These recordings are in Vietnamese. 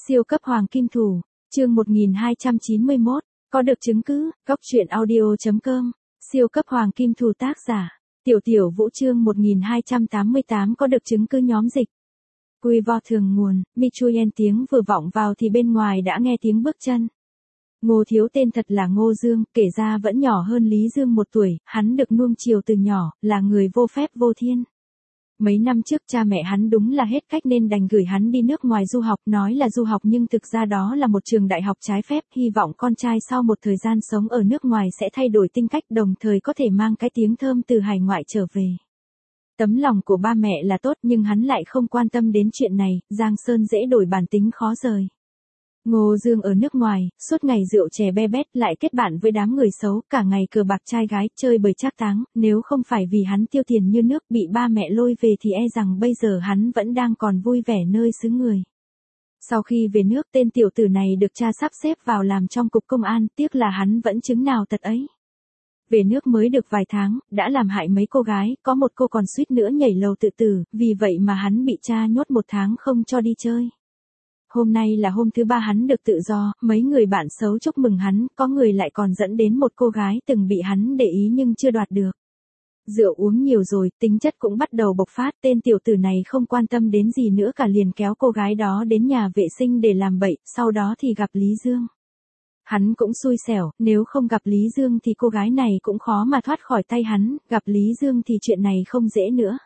Siêu cấp hoàng kim thủ, chương 1291, có được chứng cứ, góc truyện audio.com, siêu cấp hoàng kim thủ tác giả, Tiểu Tiểu Vũ chương 1288 có được chứng cứ nhóm dịch. Quy vo thường nguồn, Michuyen tiếng vừa vọng vào thì bên ngoài đã nghe tiếng bước chân. Ngô Thiếu tên thật là Ngô Dương, kể ra vẫn nhỏ hơn Lý Dương 1 tuổi, hắn được nuông chiều từ nhỏ, là người vô phép vô thiên. Mấy năm trước cha mẹ hắn đúng là hết cách nên đành gửi hắn đi nước ngoài du học, nói là du học nhưng thực ra đó là một trường đại học trái phép, hy vọng con trai sau một thời gian sống ở nước ngoài sẽ thay đổi tính cách đồng thời có thể mang cái tiếng thơm từ hải ngoại trở về. Tấm lòng của ba mẹ là tốt nhưng hắn lại không quan tâm đến chuyện này, Giang Sơn dễ đổi bản tính khó rời. Ngô Dương ở nước ngoài, suốt ngày rượu chè be bét lại kết bạn với đám người xấu, cả ngày cờ bạc trai gái, chơi bời trác táng, nếu không phải vì hắn tiêu tiền như nước bị ba mẹ lôi về thì e rằng bây giờ hắn vẫn đang còn vui vẻ nơi xứ người. Sau khi về nước tên tiểu tử này được cha sắp xếp vào làm trong cục công an, tiếc là hắn vẫn chứng nào tật ấy. Về nước mới được vài tháng, đã làm hại mấy cô gái, có một cô còn suýt nữa nhảy lầu tự tử, vì vậy mà hắn bị cha nhốt 1 tháng không cho đi chơi. Hôm nay là hôm thứ 3 hắn được tự do, mấy người bạn xấu chúc mừng hắn, có người lại còn dẫn đến một cô gái từng bị hắn để ý nhưng chưa đoạt được. Rượu uống nhiều rồi, tính chất cũng bắt đầu bộc phát, tên tiểu tử này không quan tâm đến gì nữa cả liền kéo cô gái đó đến nhà vệ sinh để làm bậy, sau đó thì gặp Lý Dương. Hắn cũng xui xẻo, nếu không gặp Lý Dương thì cô gái này cũng khó mà thoát khỏi tay hắn, gặp Lý Dương thì chuyện này không dễ nữa.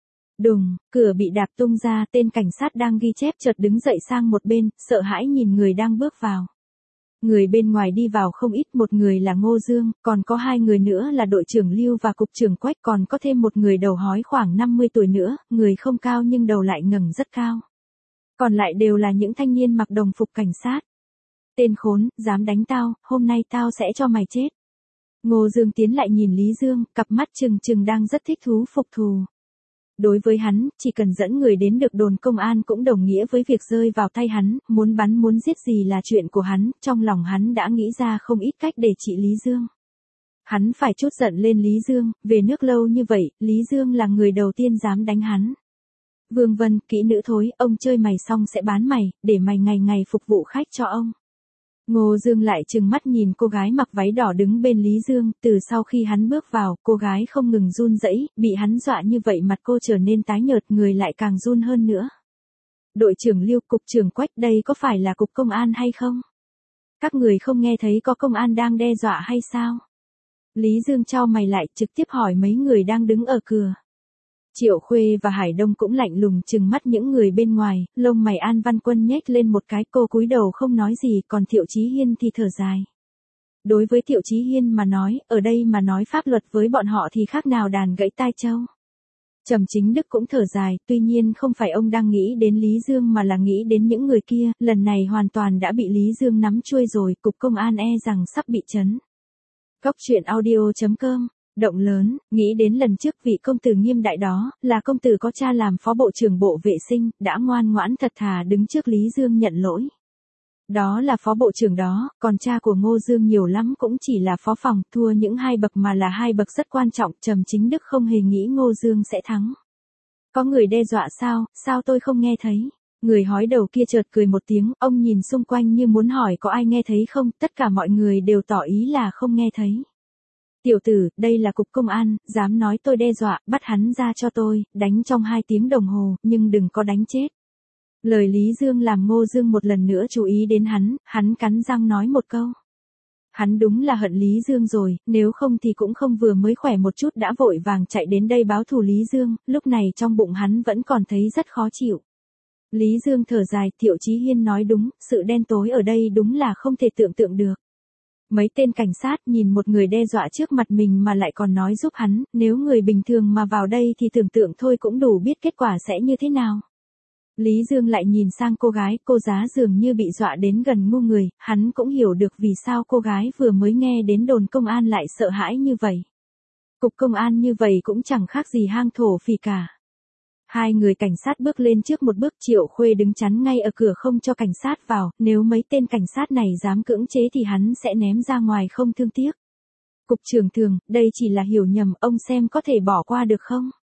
Đùng, cửa bị đạp tung ra, tên cảnh sát đang ghi chép chợt đứng dậy sang một bên, sợ hãi nhìn người đang bước vào. Người bên ngoài đi vào không ít, một người là Ngô Dương, còn có 2 người nữa là đội trưởng Lưu và cục trưởng Quách, còn có thêm một người đầu hói khoảng 50 tuổi nữa, người không cao nhưng đầu lại ngẩng rất cao. Còn lại đều là những thanh niên mặc đồng phục cảnh sát. Tên khốn, dám đánh tao, hôm nay tao sẽ cho mày chết. Ngô Dương tiến lại nhìn Lý Dương, cặp mắt trừng trừng đang rất thích thú phục thù. Đối với hắn, chỉ cần dẫn người đến được đồn công an cũng đồng nghĩa với việc rơi vào tay hắn, muốn bắn muốn giết gì là chuyện của hắn, trong lòng hắn đã nghĩ ra không ít cách để trị Lý Dương. Hắn phải trút giận lên Lý Dương, về nước lâu như vậy, Lý Dương là người đầu tiên dám đánh hắn. Vương Vân, kỹ nữ thối, ông chơi mày xong sẽ bán mày, để mày ngày ngày phục vụ khách cho ông. Ngô Dương lại trừng mắt nhìn cô gái mặc váy đỏ đứng bên Lý Dương, từ sau khi hắn bước vào, cô gái không ngừng run rẩy, bị hắn dọa như vậy mặt cô trở nên tái nhợt, người lại càng run hơn nữa. Đội trưởng Lưu, cục trưởng Quách, đây có phải là cục công an hay không? Các người không nghe thấy có công an đang đe dọa hay sao? Lý Dương chau mày lại, trực tiếp hỏi mấy người đang đứng ở cửa. Triệu Khuê và Hải Đông cũng lạnh lùng trừng mắt những người bên ngoài, lông mày An Văn Quân nhếch lên một cái, cô cúi đầu không nói gì, còn Thiệu Chí Hiên thì thở dài. Đối với Thiệu Chí Hiên mà nói, ở đây mà nói pháp luật với bọn họ thì khác nào đàn gãy tai trâu. Trầm Chính Đức cũng thở dài, tuy nhiên không phải ông đang nghĩ đến Lý Dương mà là nghĩ đến những người kia, lần này hoàn toàn đã bị Lý Dương nắm chuôi rồi, cục công an e rằng sắp bị trấn. Góc truyện audio.com. Động lớn, nghĩ đến lần trước vị công tử Nghiêm Đại đó, là công tử có cha làm phó bộ trưởng bộ vệ sinh, đã ngoan ngoãn thật thà đứng trước Lý Dương nhận lỗi. Đó là phó bộ trưởng đó, còn cha của Ngô Dương nhiều lắm cũng chỉ là phó phòng, thua những 2 bậc mà là 2 bậc rất quan trọng, Trầm Chính Đức không hề nghĩ Ngô Dương sẽ thắng. Có người đe dọa sao tôi không nghe thấy? Người hói đầu kia chợt cười một tiếng, ông nhìn xung quanh như muốn hỏi có ai nghe thấy không, tất cả mọi người đều tỏ ý là không nghe thấy. Tiểu tử, đây là cục công an, dám nói tôi đe dọa, bắt hắn ra cho tôi, đánh trong 2 tiếng đồng hồ, nhưng đừng có đánh chết. Lời Lý Dương làm Ngô Dương một lần nữa chú ý đến hắn cắn răng nói một câu. Hắn đúng là hận Lý Dương rồi, nếu không thì cũng không vừa mới khỏe một chút đã vội vàng chạy đến đây báo thù Lý Dương, lúc này trong bụng hắn vẫn còn thấy rất khó chịu. Lý Dương thở dài, Thiệu Chí Hiên nói đúng, sự đen tối ở đây đúng là không thể tưởng tượng được. Mấy tên cảnh sát nhìn một người đe dọa trước mặt mình mà lại còn nói giúp hắn, nếu người bình thường mà vào đây thì tưởng tượng thôi cũng đủ biết kết quả sẽ như thế nào. Lý Dương lại nhìn sang cô gái, cô giá dường như bị dọa đến gần ngu người, hắn cũng hiểu được vì sao cô gái vừa mới nghe đến đồn công an lại sợ hãi như vậy. Cục công an như vậy cũng chẳng khác gì hang thổ phỉ cả. 2 người cảnh sát bước lên trước một bước, Triệu Khuê đứng chắn ngay ở cửa không cho cảnh sát vào, nếu mấy tên cảnh sát này dám cưỡng chế thì hắn sẽ ném ra ngoài không thương tiếc. Cục trưởng Thường, đây chỉ là hiểu nhầm, ông xem có thể bỏ qua được không?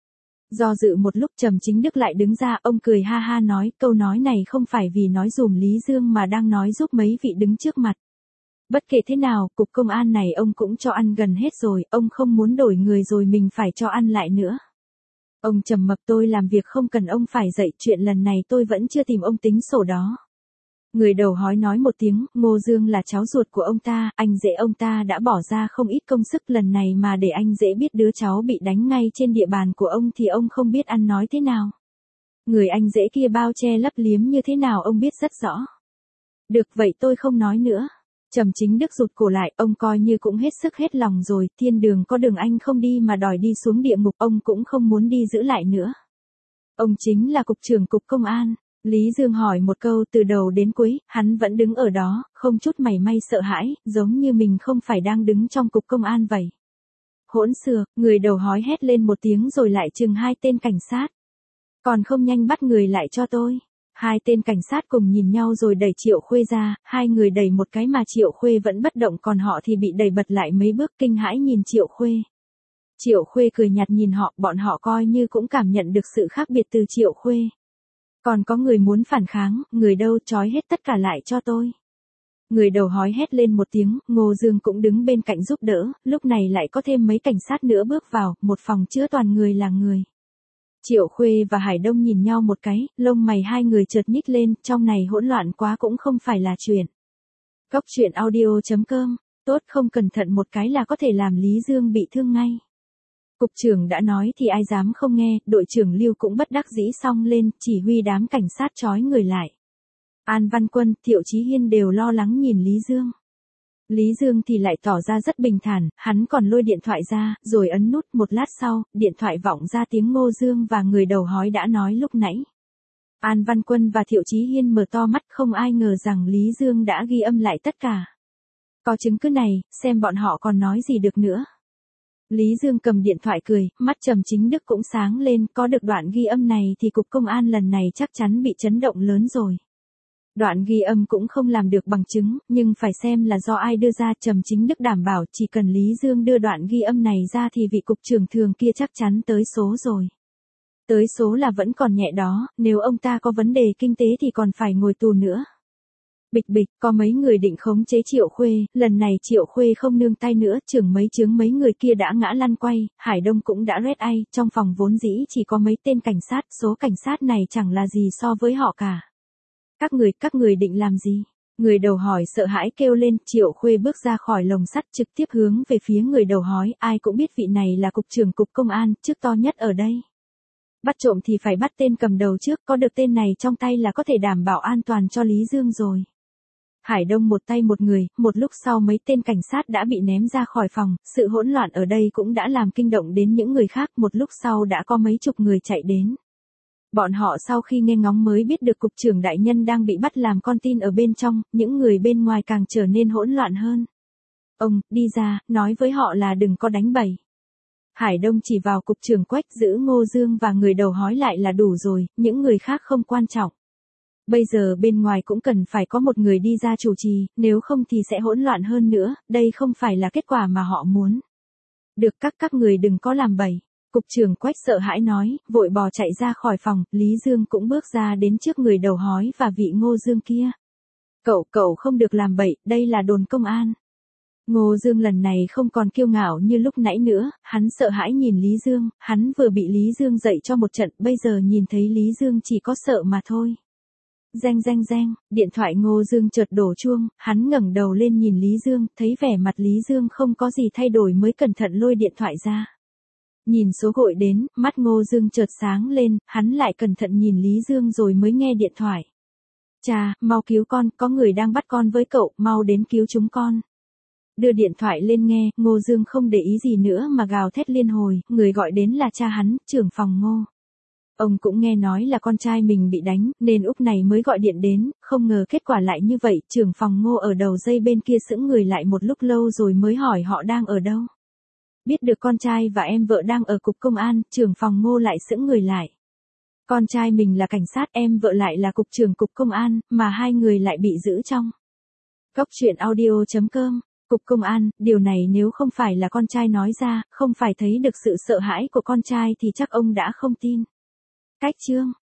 Do dự một lúc Trầm Chính Đức lại đứng ra, ông cười ha ha nói, câu nói này không phải vì nói dùm Lý Dương mà đang nói giúp mấy vị đứng trước mặt. Bất kể thế nào, cục công an này ông cũng cho ăn gần hết rồi, ông không muốn đổi người rồi mình phải cho ăn lại nữa. Ông Trầm Mập, tôi làm việc không cần ông phải dạy, chuyện lần này tôi vẫn chưa tìm ông tính sổ đó. Người đầu hói nói một tiếng, Ngô Dương là cháu ruột của ông ta, anh rể ông ta đã bỏ ra không ít công sức lần này mà để anh rể biết đứa cháu bị đánh ngay trên địa bàn của ông thì ông không biết ăn nói thế nào. Người anh rể kia bao che lấp liếm như thế nào ông biết rất rõ. Được vậy tôi không nói nữa. Trầm Chính Đức rụt cổ lại, ông coi như cũng hết sức hết lòng rồi, thiên đường có đường anh không đi mà đòi đi xuống địa ngục, ông cũng không muốn đi giữ lại nữa. Ông chính là cục trưởng cục công an. Lý Dương hỏi một câu từ đầu đến cuối, hắn vẫn đứng ở đó, không chút mảy may sợ hãi, giống như mình không phải đang đứng trong cục công an vậy. Hỗn xược, người đầu hói hét lên một tiếng rồi lại chừng hai tên cảnh sát. Còn không nhanh bắt người lại cho tôi. Hai tên cảnh sát cùng nhìn nhau rồi đẩy Triệu Khuê ra, hai người đẩy một cái mà Triệu Khuê vẫn bất động còn họ thì bị đẩy bật lại mấy bước kinh hãi nhìn Triệu Khuê. Triệu Khuê cười nhạt nhìn họ, bọn họ coi như cũng cảm nhận được sự khác biệt từ Triệu Khuê. Còn có người muốn phản kháng, người đâu, trói hết tất cả lại cho tôi. Người đầu hói hét lên một tiếng, Ngô Dương cũng đứng bên cạnh giúp đỡ, lúc này lại có thêm mấy cảnh sát nữa bước vào, một phòng chứa toàn người là người. Triệu Khuê và Hải Đông nhìn nhau một cái, lông mày hai người chợt nhích lên, trong này hỗn loạn quá cũng không phải là chuyện. Cóc truyện audio.com, tốt không cẩn thận một cái là có thể làm Lý Dương bị thương ngay. Cục trưởng đã nói thì ai dám không nghe, đội trưởng Lưu cũng bất đắc dĩ xông lên, chỉ huy đám cảnh sát trói người lại. An Văn Quân, Thiệu Chí Hiên đều lo lắng nhìn Lý Dương. Lý Dương thì lại tỏ ra rất bình thản, hắn còn lôi điện thoại ra, rồi ấn nút, một lát sau, điện thoại vọng ra tiếng Ngô Dương và người đầu hói đã nói lúc nãy. An Văn Quân và Thiệu Chí Hiên mở to mắt, không ai ngờ rằng Lý Dương đã ghi âm lại tất cả. Có chứng cứ này, xem bọn họ còn nói gì được nữa. Lý Dương cầm điện thoại cười, mắt Trầm Chính Đức cũng sáng lên, có được đoạn ghi âm này thì cục công an lần này chắc chắn bị chấn động lớn rồi. Đoạn ghi âm cũng không làm được bằng chứng, nhưng phải xem là do ai đưa ra. Trầm Chính Đức đảm bảo chỉ cần Lý Dương đưa đoạn ghi âm này ra thì vị cục trưởng thường kia chắc chắn tới số rồi. Tới số là vẫn còn nhẹ đó, nếu ông ta có vấn đề kinh tế thì còn phải ngồi tù nữa. Bịch bịch, có mấy người định khống chế Triệu Khuê, lần này Triệu Khuê không nương tay nữa, chướng mấy người kia đã ngã lăn quay, Hải Đông cũng đã red eye, trong phòng vốn dĩ chỉ có mấy tên cảnh sát, số cảnh sát này chẳng là gì so với họ cả. Các người định làm gì? Người đầu hỏi sợ hãi kêu lên, Triệu Khuê bước ra khỏi lồng sắt trực tiếp hướng về phía người đầu hói, ai cũng biết vị này là cục trưởng cục công an, chức to nhất ở đây. Bắt trộm thì phải bắt tên cầm đầu trước, có được tên này trong tay là có thể đảm bảo an toàn cho Lý Dương rồi. Hải Đông một tay một người, một lúc sau mấy tên cảnh sát đã bị ném ra khỏi phòng, sự hỗn loạn ở đây cũng đã làm kinh động đến những người khác, một lúc sau đã có mấy chục người chạy đến. Bọn họ sau khi nghe ngóng mới biết được cục trưởng đại nhân đang bị bắt làm con tin ở bên trong, những người bên ngoài càng trở nên hỗn loạn hơn. Ông, đi ra, nói với họ là đừng có đánh bậy. Hải Đông chỉ vào cục trưởng Quách, giữ Ngô Dương và người đầu hói lại là đủ rồi, những người khác không quan trọng. Bây giờ bên ngoài cũng cần phải có một người đi ra chủ trì, nếu không thì sẽ hỗn loạn hơn nữa, đây không phải là kết quả mà họ muốn. Được, các người đừng có làm bậy. Cục trưởng Quách sợ hãi nói, vội bò chạy ra khỏi phòng, Lý Dương cũng bước ra đến trước người đầu hói và vị Ngô Dương kia. Cậu không được làm bậy, đây là đồn công an. Ngô Dương lần này không còn kiêu ngạo như lúc nãy nữa, hắn sợ hãi nhìn Lý Dương, hắn vừa bị Lý Dương dạy cho một trận, bây giờ nhìn thấy Lý Dương chỉ có sợ mà thôi. Reng, điện thoại Ngô Dương chợt đổ chuông, hắn ngẩng đầu lên nhìn Lý Dương, thấy vẻ mặt Lý Dương không có gì thay đổi mới cẩn thận lôi điện thoại ra. Nhìn số gọi đến, mắt Ngô Dương chợt sáng lên, hắn lại cẩn thận nhìn Lý Dương rồi mới nghe điện thoại. Cha, mau cứu con, có người đang bắt con với cậu, mau đến cứu chúng con. Đưa điện thoại lên nghe, Ngô Dương không để ý gì nữa mà gào thét liên hồi, người gọi đến là cha hắn, trưởng phòng Ngô. Ông cũng nghe nói là con trai mình bị đánh, nên lúc này mới gọi điện đến, không ngờ kết quả lại như vậy, trưởng phòng Ngô ở đầu dây bên kia sững người lại một lúc lâu rồi mới hỏi họ đang ở đâu. Biết được con trai và em vợ đang ở cục công an, trưởng phòng Ngô lại sững người lại. Con trai mình là cảnh sát, em vợ lại là cục trưởng cục công an, mà hai người lại bị giữ trong. Cóc truyện audio.com Cục công an, điều này nếu không phải là con trai nói ra, không phải thấy được sự sợ hãi của con trai thì chắc ông đã không tin. Cách chương